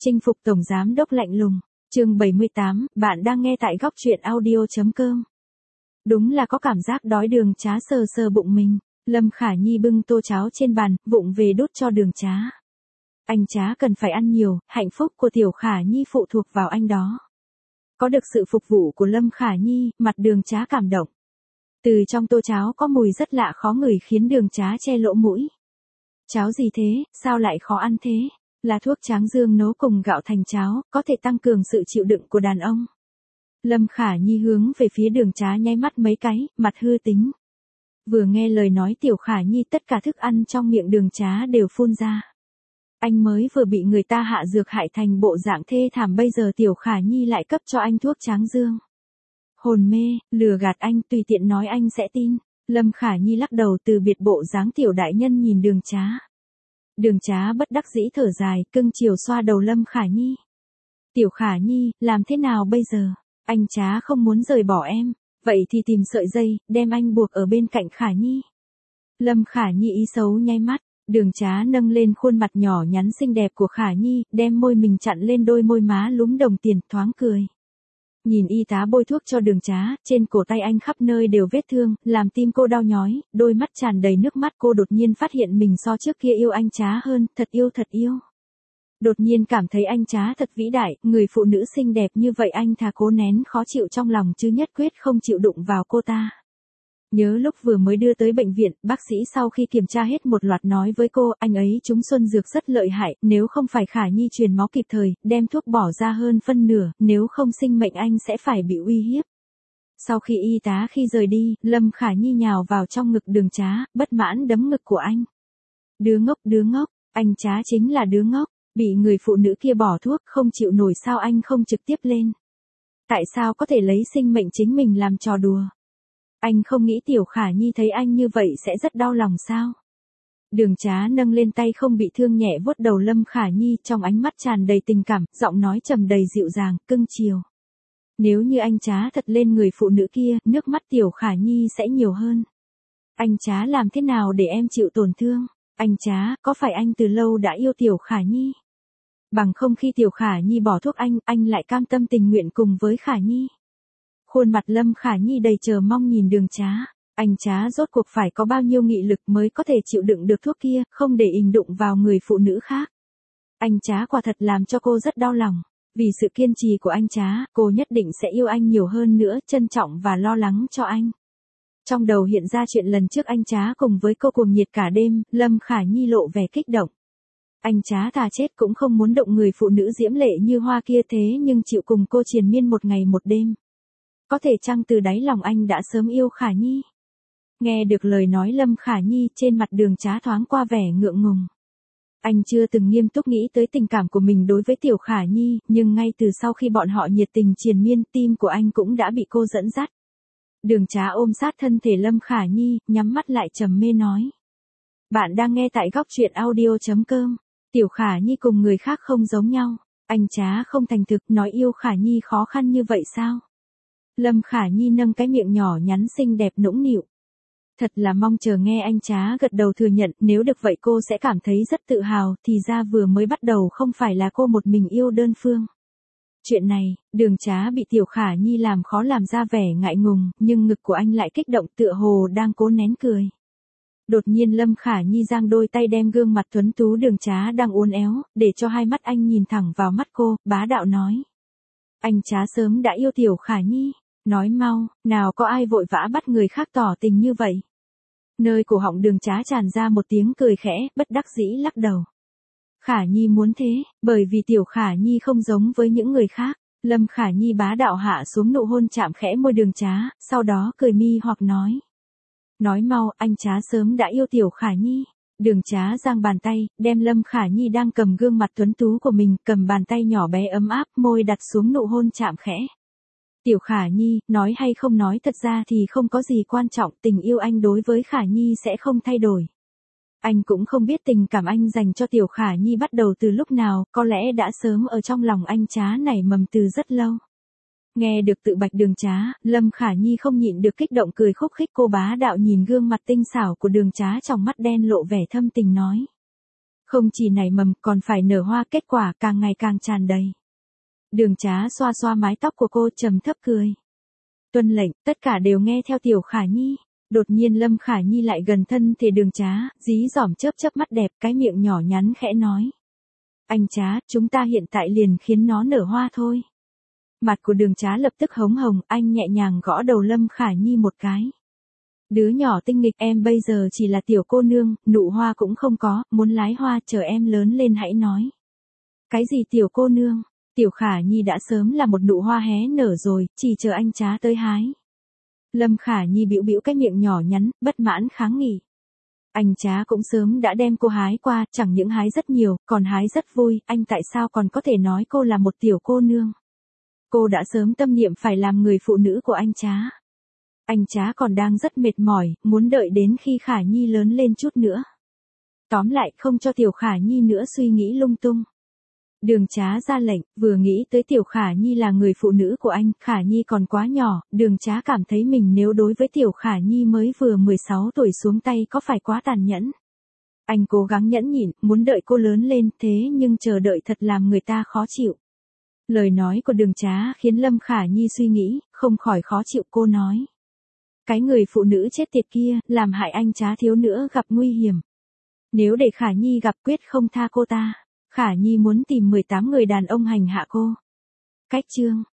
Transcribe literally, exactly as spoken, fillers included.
Chinh phục tổng giám đốc lạnh lùng. Chương bảy mươi tám, bạn đang nghe tại góc truyện audio.com. Đúng là có cảm giác đói. Đường Trá sờ sờ bụng mình. Lâm Khả Nhi bưng tô cháo trên bàn, vụng về đút cho Đường Trá. Anh Trá cần phải ăn nhiều, hạnh phúc của Tiểu Khả Nhi phụ thuộc vào anh đó. Có được sự phục vụ của Lâm Khả Nhi, mặt Đường Trá cảm động. Từ trong tô cháo có mùi rất lạ khó ngửi khiến Đường Trá che lỗ mũi. Cháo gì thế, sao lại khó ăn thế? Là thuốc tráng dương nấu cùng gạo thành cháo, có thể tăng cường sự chịu đựng của đàn ông. Lâm Khả Nhi hướng về phía Đường Trá nháy mắt mấy cái, mặt hư tính. Vừa nghe lời nói Tiểu Khả Nhi, tất cả thức ăn trong miệng Đường Trá đều phun ra. Anh mới vừa bị người ta hạ dược hại thành bộ dạng thê thảm, bây giờ Tiểu Khả Nhi lại cấp cho anh thuốc tráng dương. Hồn mê, lừa gạt anh, tùy tiện nói anh sẽ tin. Lâm Khả Nhi lắc đầu, từ biệt bộ dáng tiểu đại nhân nhìn Đường Trá. Đường Trá bất đắc dĩ thở dài, cưng chiều xoa đầu Lâm Khả Nhi. Tiểu Khả Nhi, làm thế nào bây giờ? Anh Trá không muốn rời bỏ em, vậy thì tìm sợi dây, đem anh buộc ở bên cạnh Khả Nhi. Lâm Khả Nhi ý xấu nháy mắt, Đường Trá nâng lên khuôn mặt nhỏ nhắn xinh đẹp của Khả Nhi, đem môi mình chặn lên đôi môi má lúm đồng tiền, thoáng cười. Nhìn y tá bôi thuốc cho Đường Trá, trên cổ tay anh khắp nơi đều vết thương, làm tim cô đau nhói, đôi mắt tràn đầy nước mắt. Cô đột nhiên phát hiện mình so trước kia yêu anh Trá hơn, thật yêu thật yêu. Đột nhiên cảm thấy anh Trá thật vĩ đại, người phụ nữ xinh đẹp như vậy anh thà cố nén khó chịu trong lòng chứ nhất quyết không chịu đụng vào cô ta. Nhớ lúc vừa mới đưa tới bệnh viện, bác sĩ sau khi kiểm tra hết một loạt nói với cô, anh ấy trúng xuân dược rất lợi hại, nếu không phải Khả Nhi truyền máu kịp thời, đem thuốc bỏ ra hơn phân nửa, nếu không sinh mệnh anh sẽ phải bị uy hiếp. Sau khi y tá khi rời đi, Lâm Khả Nhi nhào vào trong ngực Đường Trá, bất mãn đấm ngực của anh. Đứa ngốc, đứa ngốc, anh Trá chính là đứa ngốc, bị người phụ nữ kia bỏ thuốc, không chịu nổi sao anh không trực tiếp lên. Tại sao có thể lấy sinh mệnh chính mình làm trò đùa? Anh không nghĩ Tiểu Khả Nhi thấy anh như vậy sẽ rất đau lòng sao? Đường Trá nâng lên tay không bị thương nhẹ vuốt đầu Lâm Khả Nhi, trong ánh mắt tràn đầy tình cảm, giọng nói trầm đầy dịu dàng, cưng chiều. Nếu như anh Trá thật lên người phụ nữ kia, nước mắt Tiểu Khả Nhi sẽ nhiều hơn. Anh Trá làm thế nào để em chịu tổn thương? Anh Trá, có phải anh từ lâu đã yêu Tiểu Khả Nhi? Bằng không khi Tiểu Khả Nhi bỏ thuốc anh, anh lại cam tâm tình nguyện cùng với Khả Nhi. Khuôn mặt Lâm Khả Nhi đầy chờ mong nhìn Đường Trá. Anh Trá rốt cuộc phải có bao nhiêu nghị lực mới có thể chịu đựng được thuốc kia, không để ình đụng vào người phụ nữ khác. Anh Trá quả thật làm cho cô rất đau lòng. Vì sự kiên trì của anh Trá, cô nhất định sẽ yêu anh nhiều hơn nữa, trân trọng và lo lắng cho anh. Trong đầu hiện ra chuyện lần trước anh Trá cùng với cô cuồng nhiệt cả đêm, Lâm Khả Nhi lộ vẻ kích động. Anh Trá thà chết cũng không muốn động người phụ nữ diễm lệ như hoa kia, thế nhưng chịu cùng cô triền miên một ngày một đêm. Có thể chăng từ đáy lòng anh đã sớm yêu Khả Nhi? Nghe được lời nói Lâm Khả Nhi, trên mặt Đường Trá thoáng qua vẻ ngượng ngùng. Anh chưa từng nghiêm túc nghĩ tới tình cảm của mình đối với Tiểu Khả Nhi, nhưng ngay từ sau khi bọn họ nhiệt tình triền miên, tim của anh cũng đã bị cô dẫn dắt. Đường Trá ôm sát thân thể Lâm Khả Nhi, nhắm mắt lại trầm mê nói. Bạn đang nghe tại góc truyện audio.com. Tiểu Khả Nhi cùng người khác không giống nhau. Anh Trá không thành thực, nói yêu Khả Nhi khó khăn như vậy sao? Lâm Khả Nhi nâng cái miệng nhỏ nhắn xinh đẹp nũng nịu. Thật là mong chờ nghe anh Trá gật đầu thừa nhận, nếu được vậy cô sẽ cảm thấy rất tự hào, thì ra vừa mới bắt đầu không phải là cô một mình yêu đơn phương. Chuyện này, Đường Trá bị Tiểu Khả Nhi làm khó làm ra vẻ ngại ngùng, nhưng ngực của anh lại kích động tựa hồ đang cố nén cười. Đột nhiên Lâm Khả Nhi giang đôi tay đem gương mặt tuấn tú Đường Trá đang uốn éo, để cho hai mắt anh nhìn thẳng vào mắt cô, bá đạo nói. Anh Trá sớm đã yêu Tiểu Khả Nhi. Nói mau, nào có ai vội vã bắt người khác tỏ tình như vậy. Nơi cổ họng Đường Trá tràn ra một tiếng cười khẽ, bất đắc dĩ lắc đầu. Khả Nhi muốn thế, bởi vì Tiểu Khả Nhi không giống với những người khác. Lâm Khả Nhi bá đạo hạ xuống nụ hôn chạm khẽ môi Đường Trá, sau đó cười mi hoặc nói. Nói mau, anh Trá sớm đã yêu Tiểu Khả Nhi. Đường Trá giang bàn tay, đem Lâm Khả Nhi đang cầm gương mặt tuấn tú của mình, cầm bàn tay nhỏ bé ấm áp, môi đặt xuống nụ hôn chạm khẽ. Tiểu Khả Nhi, nói hay không nói thật ra thì không có gì quan trọng, tình yêu anh đối với Khả Nhi sẽ không thay đổi. Anh cũng không biết tình cảm anh dành cho Tiểu Khả Nhi bắt đầu từ lúc nào, có lẽ đã sớm ở trong lòng anh Trá nảy mầm từ rất lâu. Nghe được tự bạch Đường Trá, Lâm Khả Nhi không nhịn được kích động cười khúc khích, cô bá đạo nhìn gương mặt tinh xảo của Đường Trá, trong mắt đen lộ vẻ thâm tình nói. Không chỉ nảy mầm còn phải nở hoa, kết quả càng ngày càng tràn đầy. Đường Trá xoa xoa mái tóc của cô trầm thấp cười. Tuân lệnh, tất cả đều nghe theo Tiểu Khả Nhi. Đột nhiên Lâm Khả Nhi lại gần thân thể Đường Trá, dí dỏm chớp chớp mắt đẹp, cái miệng nhỏ nhắn khẽ nói. Anh Trá, chúng ta hiện tại liền khiến nó nở hoa thôi. Mặt của Đường Trá lập tức hống hồng, anh nhẹ nhàng gõ đầu Lâm Khả Nhi một cái. Đứa nhỏ tinh nghịch, em bây giờ chỉ là tiểu cô nương, nụ hoa cũng không có, muốn lái hoa, chờ em lớn lên hãy nói. Cái gì tiểu cô nương? Tiểu Khả Nhi đã sớm là một nụ hoa hé nở rồi, chỉ chờ anh Trá tới hái. Lâm Khả Nhi bĩu bĩu cái miệng nhỏ nhắn, bất mãn kháng nghị. Anh Trá cũng sớm đã đem cô hái qua, chẳng những hái rất nhiều, còn hái rất vui, anh tại sao còn có thể nói cô là một tiểu cô nương? Cô đã sớm tâm niệm phải làm người phụ nữ của anh Trá. Anh Trá còn đang rất mệt mỏi, muốn đợi đến khi Khả Nhi lớn lên chút nữa. Tóm lại không cho Tiểu Khả Nhi nữa suy nghĩ lung tung. Đường Trá ra lệnh, vừa nghĩ tới Tiểu Khả Nhi là người phụ nữ của anh, Khả Nhi còn quá nhỏ, Đường Trá cảm thấy mình nếu đối với Tiểu Khả Nhi mới vừa mười sáu tuổi xuống tay có phải quá tàn nhẫn. Anh cố gắng nhẫn nhịn, muốn đợi cô lớn lên, thế nhưng chờ đợi thật làm người ta khó chịu. Lời nói của Đường Trá khiến Lâm Khả Nhi suy nghĩ, không khỏi khó chịu. Cô nói. Cái người phụ nữ chết tiệt kia, làm hại anh Trá thiếu nữa gặp nguy hiểm. Nếu để Khả Nhi gặp quyết không tha cô ta. Khả Nhi muốn tìm mười tám người đàn ông hành hạ cô. Cách chương